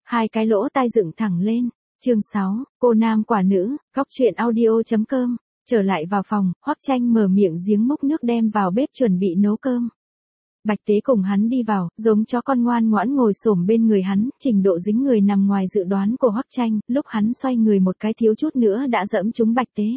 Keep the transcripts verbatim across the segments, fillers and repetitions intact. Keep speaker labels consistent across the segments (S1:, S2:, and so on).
S1: Hai cái lỗ tai dựng thẳng lên. Chương sáu, cô nam quả nữ, góc truyện audio.com. Trở lại vào phòng, Hoắc Tranh mở miệng giếng múc nước đem vào bếp chuẩn bị nấu cơm. Bạch Tế cùng hắn đi vào, giống chó con ngoan ngoãn ngồi xổm bên người hắn, trình độ dính người nằm ngoài dự đoán của Hoắc Tranh, lúc hắn xoay người một cái thiếu chút nữa đã dẫm trúng Bạch Tế.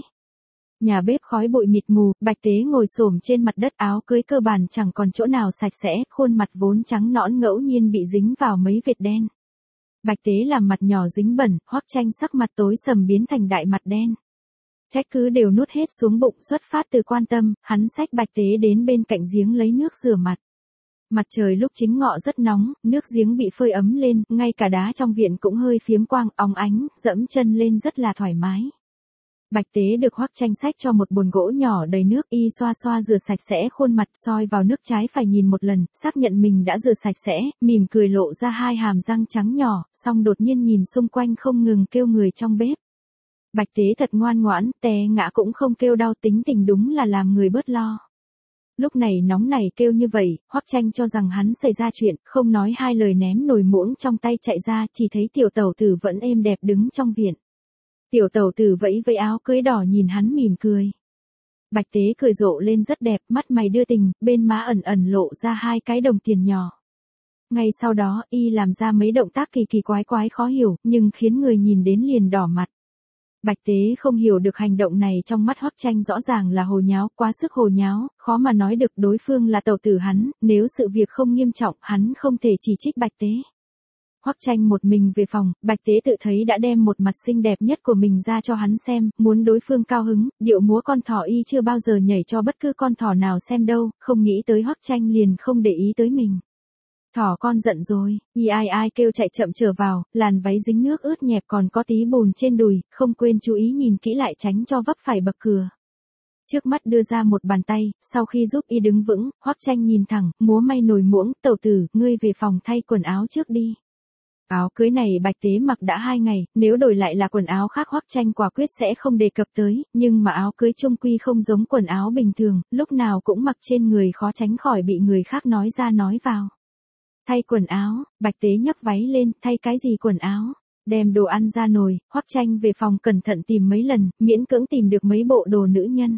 S1: Nhà bếp khói bụi mịt mù, Bạch Tế ngồi xổm trên mặt đất, áo cưới cơ bản chẳng còn chỗ nào sạch sẽ, khuôn mặt vốn trắng nõn ngẫu nhiên bị dính vào mấy vệt đen. Bạch Tế làm mặt nhỏ dính bẩn, Hoắc Tranh sắc mặt tối sầm biến thành đại mặt đen. Trách cứ đều nuốt hết xuống bụng, xuất phát từ quan tâm, hắn xách Bạch Tế đến bên cạnh giếng lấy nước rửa mặt. Mặt trời lúc chính ngọ rất nóng, nước giếng bị phơi ấm lên, ngay cả đá trong viện cũng hơi phiếm quang, óng ánh, dẫm chân lên rất là thoải mái. Bạch Tế được Hoắc Tranh xách cho một bồn gỗ nhỏ đầy nước, y xoa xoa rửa sạch sẽ khuôn mặt, soi vào nước trái phải nhìn một lần, xác nhận mình đã rửa sạch sẽ, mỉm cười lộ ra hai hàm răng trắng nhỏ, xong đột nhiên nhìn xung quanh không ngừng kêu người trong bếp. Bạch Tế thật ngoan ngoãn, té ngã cũng không kêu đau, tính tình đúng là làm người bớt lo. Lúc này nóng này kêu như vậy, Hoắc Tranh cho rằng hắn xảy ra chuyện, không nói hai lời ném nồi muỗng trong tay chạy ra, chỉ thấy tiểu tẩu tử vẫn êm đẹp đứng trong viện. Tiểu tẩu tử vẫy vẫy áo cưới đỏ nhìn hắn mỉm cười. Bạch Tế cười rộ lên rất đẹp, mắt mày đưa tình, bên má ẩn ẩn lộ ra hai cái đồng tiền nhỏ. Ngay sau đó, y làm ra mấy động tác kỳ kỳ quái quái khó hiểu, nhưng khiến người nhìn đến liền đỏ mặt. Bạch Tế không hiểu được hành động này trong mắt Hoắc Tranh rõ ràng là hồ nháo, quá sức hồ nháo, khó mà nói được đối phương là tẩu tử hắn, nếu sự việc không nghiêm trọng, hắn không thể chỉ trích Bạch Tế. Hoắc Tranh một mình về phòng, Bạch Tế tự thấy đã đem một mặt xinh đẹp nhất của mình ra cho hắn xem, muốn đối phương cao hứng, điệu múa con thỏ y chưa bao giờ nhảy cho bất cứ con thỏ nào xem đâu, không nghĩ tới Hoắc Tranh liền không để ý tới mình. Thỏ con giận rồi, y ai ai kêu chạy chậm trở vào, làn váy dính nước ướt nhẹp còn có tí bùn trên đùi, không quên chú ý nhìn kỹ lại tránh cho vấp phải bậc cửa. Trước mắt đưa ra một bàn tay, sau khi giúp y đứng vững, Hoắc Tranh nhìn thẳng, múa may nồi muỗng, tẩu tử, ngươi về phòng thay quần áo trước đi. Áo cưới này Bạch Tế mặc đã hai ngày, nếu đổi lại là quần áo khác Hoắc Tranh quả quyết sẽ không đề cập tới, nhưng mà áo cưới chung quy không giống quần áo bình thường, lúc nào cũng mặc trên người khó tránh khỏi bị người khác nói ra nói vào. Thay quần áo, Bạch Tế nhấc váy lên, thay cái gì quần áo? Đem đồ ăn ra nồi, Hoắc Tranh về phòng cẩn thận tìm mấy lần, miễn cưỡng tìm được mấy bộ đồ nữ nhân.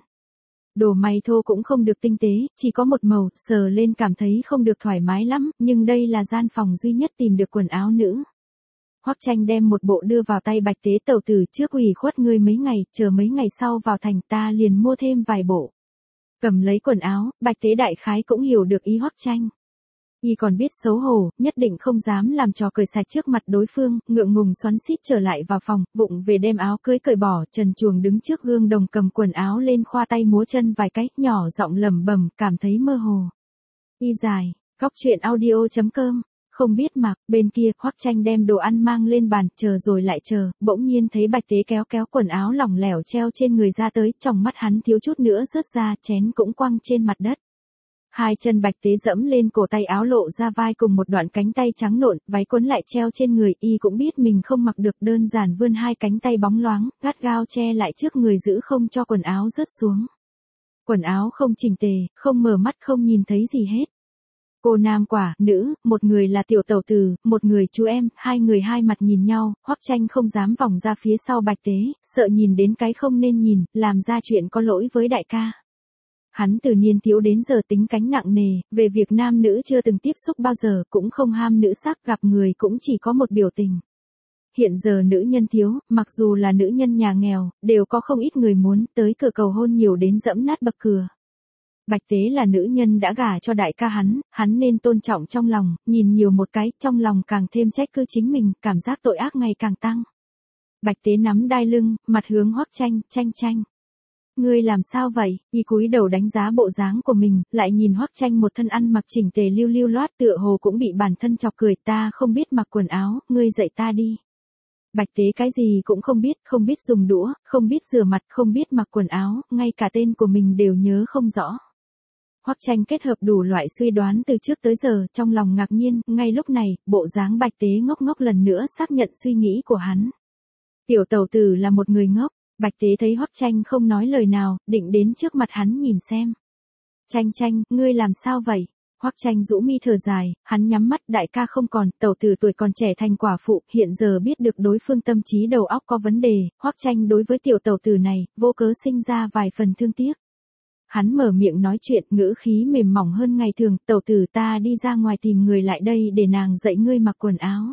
S1: Đồ may thô cũng không được tinh tế, chỉ có một màu, sờ lên cảm thấy không được thoải mái lắm, nhưng đây là gian phòng duy nhất tìm được quần áo nữ. Hoắc Tranh đem một bộ đưa vào tay Bạch Tế, tẩu tử trước ủy khuất ngươi mấy ngày, chờ mấy ngày sau vào thành ta liền mua thêm vài bộ. Cầm lấy quần áo, Bạch Tế đại khái cũng hiểu được ý Hoắc Tranh. Y còn biết xấu hổ, nhất định không dám làm trò cười sạch trước mặt đối phương, ngượng ngùng xoắn xít trở lại vào phòng, vụng về đem áo cưới cởi bỏ, trần truồng đứng trước gương đồng cầm quần áo lên khoa tay múa chân vài cái, nhỏ giọng lẩm bẩm, cảm thấy mơ hồ. Y dài, góc truyện audio.com, không biết mặc, bên kia, Hoắc Tranh đem đồ ăn mang lên bàn, chờ rồi lại chờ, bỗng nhiên thấy Bạch Tế kéo kéo quần áo lỏng lẻo treo trên người ra tới, trong mắt hắn thiếu chút nữa rớt ra, chén cũng quăng trên mặt đất. Hai chân Bạch Tế dẫm lên cổ tay áo lộ ra vai cùng một đoạn cánh tay trắng nộn, váy cuốn lại treo trên người, y cũng biết mình không mặc được, đơn giản vươn hai cánh tay bóng loáng, gắt gao che lại trước người giữ không cho quần áo rớt xuống. Quần áo không chỉnh tề, không mở mắt không nhìn thấy gì hết. Cô nam quả, nữ, một người là tiểu tẩu tử, một người chú em, hai người hai mặt nhìn nhau, Hoắc Tranh không dám vòng ra phía sau Bạch Tế, sợ nhìn đến cái không nên nhìn, làm ra chuyện có lỗi với đại ca. Hắn từ niên thiếu đến giờ tính cánh nặng nề, về việc nam nữ chưa từng tiếp xúc bao giờ, cũng không ham nữ sắc, gặp người cũng chỉ có một biểu tình. Hiện giờ nữ nhân thiếu, mặc dù là nữ nhân nhà nghèo, đều có không ít người muốn, tới cửa cầu hôn nhiều đến dẫm nát bậc cửa. Bạch Tế là nữ nhân đã gả cho đại ca hắn, hắn nên tôn trọng trong lòng, nhìn nhiều một cái, trong lòng càng thêm trách cứ chính mình, cảm giác tội ác ngày càng tăng. Bạch Tế nắm đai lưng, mặt hướng Hoắc Tranh, Tranh Tranh. Ngươi làm sao vậy? Y cúi đầu đánh giá bộ dáng của mình, lại nhìn Hoắc Tranh một thân ăn mặc chỉnh tề lưu lưu loát, tựa hồ cũng bị bản thân chọc cười, ta không biết mặc quần áo, ngươi dạy ta đi. Bạch Tế cái gì cũng không biết, không biết dùng đũa, không biết rửa mặt, không biết mặc quần áo, ngay cả tên của mình đều nhớ không rõ. Hoắc Tranh kết hợp đủ loại suy đoán từ trước tới giờ, trong lòng ngạc nhiên, ngay lúc này, bộ dáng Bạch Tế ngốc ngốc lần nữa xác nhận suy nghĩ của hắn. Tiểu tẩu tử là một người ngốc. Bạch Tế thấy Hoắc Tranh không nói lời nào, định đến trước mặt hắn nhìn xem. Tranh Tranh, ngươi làm sao vậy? Hoắc Tranh rũ mi thở dài, hắn nhắm mắt, đại ca không còn, tẩu tử tuổi còn trẻ thành quả phụ, hiện giờ biết được đối phương tâm trí đầu óc có vấn đề, Hoắc Tranh đối với tiểu tẩu tử này, vô cớ sinh ra vài phần thương tiếc. Hắn mở miệng nói chuyện, ngữ khí mềm mỏng hơn ngày thường, tẩu tử ta đi ra ngoài tìm người lại đây để nàng dạy ngươi mặc quần áo.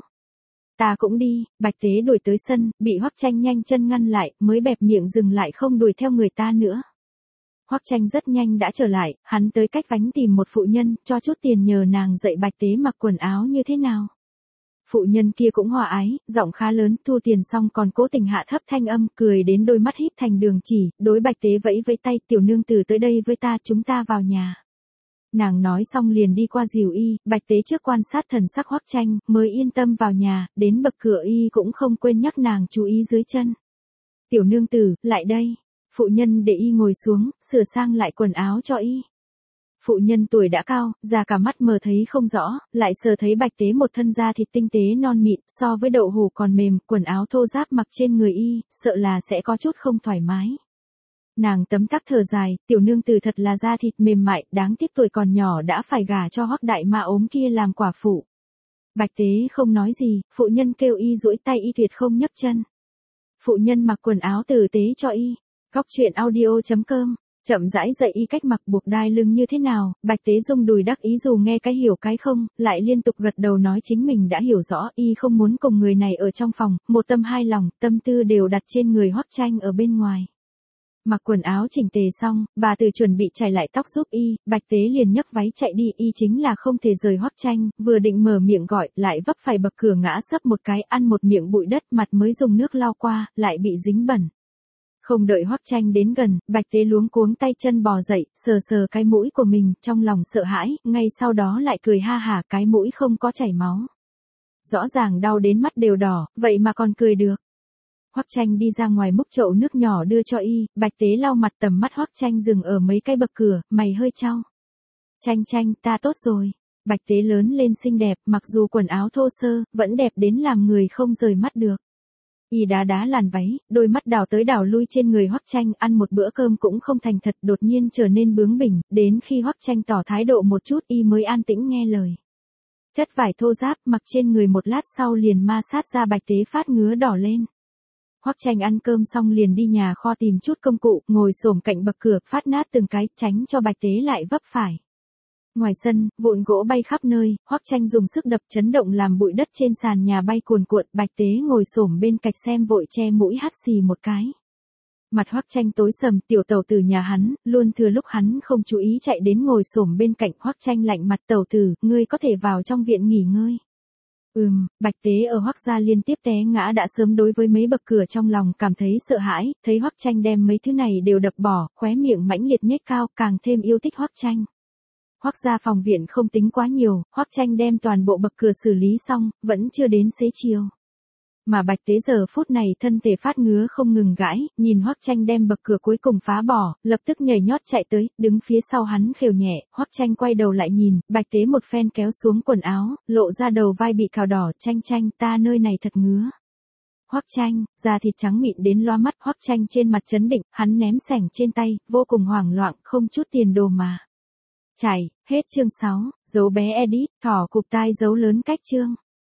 S1: Ta cũng đi, Bạch Tế đuổi tới sân, bị Hoắc Tranh nhanh chân ngăn lại, mới bẹp miệng dừng lại không đuổi theo người ta nữa. Hoắc Tranh rất nhanh đã trở lại, hắn tới cách vánh tìm một phụ nhân, cho chút tiền nhờ nàng dạy Bạch Tế mặc quần áo như thế nào. Phụ nhân kia cũng hòa ái, giọng khá lớn, thu tiền xong còn cố tình hạ thấp thanh âm, cười đến đôi mắt híp thành đường chỉ, đối Bạch Tế vẫy vẫy tay, tiểu nương tử tới đây với ta, chúng ta vào nhà. Nàng nói xong liền đi qua dìu y, Bạch Tế trước quan sát thần sắc Hoắc Tranh, mới yên tâm vào nhà, đến bậc cửa y cũng không quên nhắc nàng chú ý dưới chân. Tiểu nương tử, lại đây. Phụ nhân để y ngồi xuống, sửa sang lại quần áo cho y. Phụ nhân tuổi đã cao, già cả mắt mờ thấy không rõ, lại sờ thấy Bạch Tế một thân da thịt tinh tế non mịn, so với đậu hũ còn mềm, quần áo thô ráp mặc trên người y, sợ là sẽ có chút không thoải mái. Nàng tấm tắc thở dài, tiểu nương tử thật là da thịt mềm mại, đáng tiếc tuổi còn nhỏ đã phải gả cho Hoắc đại ma ốm kia làm quả phụ. Bạch Tế không nói gì, phụ nhân kêu y duỗi tay y tuyệt không nhấc chân. Phụ nhân mặc quần áo tử tế cho y. Góc truyện audio chấm com, chậm rãi dạy y cách mặc buộc đai lưng như thế nào, Bạch Tế rung đùi đắc ý dù nghe cái hiểu cái không, lại liên tục gật đầu nói chính mình đã hiểu rõ, y không muốn cùng người này ở trong phòng, một tâm hai lòng, tâm tư đều đặt trên người Hoắc Tranh ở bên ngoài. Mặc quần áo chỉnh tề xong, bà từ chuẩn bị chải lại tóc giúp y, Bạch Tế liền nhấc váy chạy đi, y chính là không thể rời Hoắc Tranh, vừa định mở miệng gọi, lại vấp phải bậc cửa ngã sấp một cái, ăn một miệng bụi đất, mặt mới dùng nước lau qua, lại bị dính bẩn. Không đợi Hoắc Tranh đến gần, Bạch Tế luống cuống tay chân bò dậy, sờ sờ cái mũi của mình, trong lòng sợ hãi, ngay sau đó lại cười ha hả, cái mũi không có chảy máu. Rõ ràng đau đến mắt đều đỏ, vậy mà còn cười được. Hoắc Tranh đi ra ngoài múc chậu nước nhỏ đưa cho y, Bạch Tế lau mặt, tầm mắt Hoắc Tranh dừng ở mấy cái bậc cửa, mày hơi chau. Tranh Tranh, ta tốt rồi. Bạch Tế lớn lên xinh đẹp, mặc dù quần áo thô sơ, vẫn đẹp đến làm người không rời mắt được. Y đá đá làn váy, đôi mắt đảo tới đảo lui trên người Hoắc Tranh, ăn một bữa cơm cũng không thành thật, đột nhiên trở nên bướng bỉnh, đến khi Hoắc Tranh tỏ thái độ một chút y mới an tĩnh nghe lời. Chất vải thô ráp, mặc trên người một lát sau liền ma sát ra Bạch Tế phát ngứa đỏ lên. Hoắc Tranh ăn cơm xong liền đi nhà kho tìm chút công cụ, ngồi xổm cạnh bậc cửa, phát nát từng cái, tránh cho Bạch Tế lại vấp phải. Ngoài sân, vụn gỗ bay khắp nơi, Hoắc Tranh dùng sức đập chấn động làm bụi đất trên sàn nhà bay cuồn cuộn, Bạch Tế ngồi xổm bên cạnh xem vội che mũi hắt xì một cái. Mặt Hoắc Tranh tối sầm, tiểu tẩu tử nhà hắn, luôn thừa lúc hắn không chú ý chạy đến ngồi xổm bên cạnh, Hoắc Tranh lạnh mặt, tẩu tử, ngươi có thể vào trong viện nghỉ ngơi. Ừm, Bạch Tế ở Hoắc gia liên tiếp té ngã đã sớm đối với mấy bậc cửa trong lòng cảm thấy sợ hãi, thấy Hoắc Tranh đem mấy thứ này đều đập bỏ, khóe miệng mãnh liệt nhếch cao, càng thêm yêu thích Hoắc Tranh. Hoắc gia phòng viện không tính quá nhiều, Hoắc Tranh đem toàn bộ bậc cửa xử lý xong, vẫn chưa đến xế chiều. Mà Bạch Tế giờ phút này thân thể phát ngứa không ngừng gãi, nhìn Hoắc Tranh đem bậc cửa cuối cùng phá bỏ, lập tức nhảy nhót chạy tới, đứng phía sau hắn khều nhẹ, Hoắc Tranh quay đầu lại nhìn, Bạch Tế một phen kéo xuống quần áo, lộ ra đầu vai bị cào đỏ, Tranh Tranh, ta nơi này thật ngứa. Hoắc Tranh, da thịt trắng mịn đến loa mắt, Hoắc Tranh trên mặt chấn định, hắn ném sảnh trên tay, vô cùng hoảng loạn, không chút tiền đồ mà. Chảy, hết chương sáu, dấu bé edit, thỏ cụp tai dấu lớn cách chương.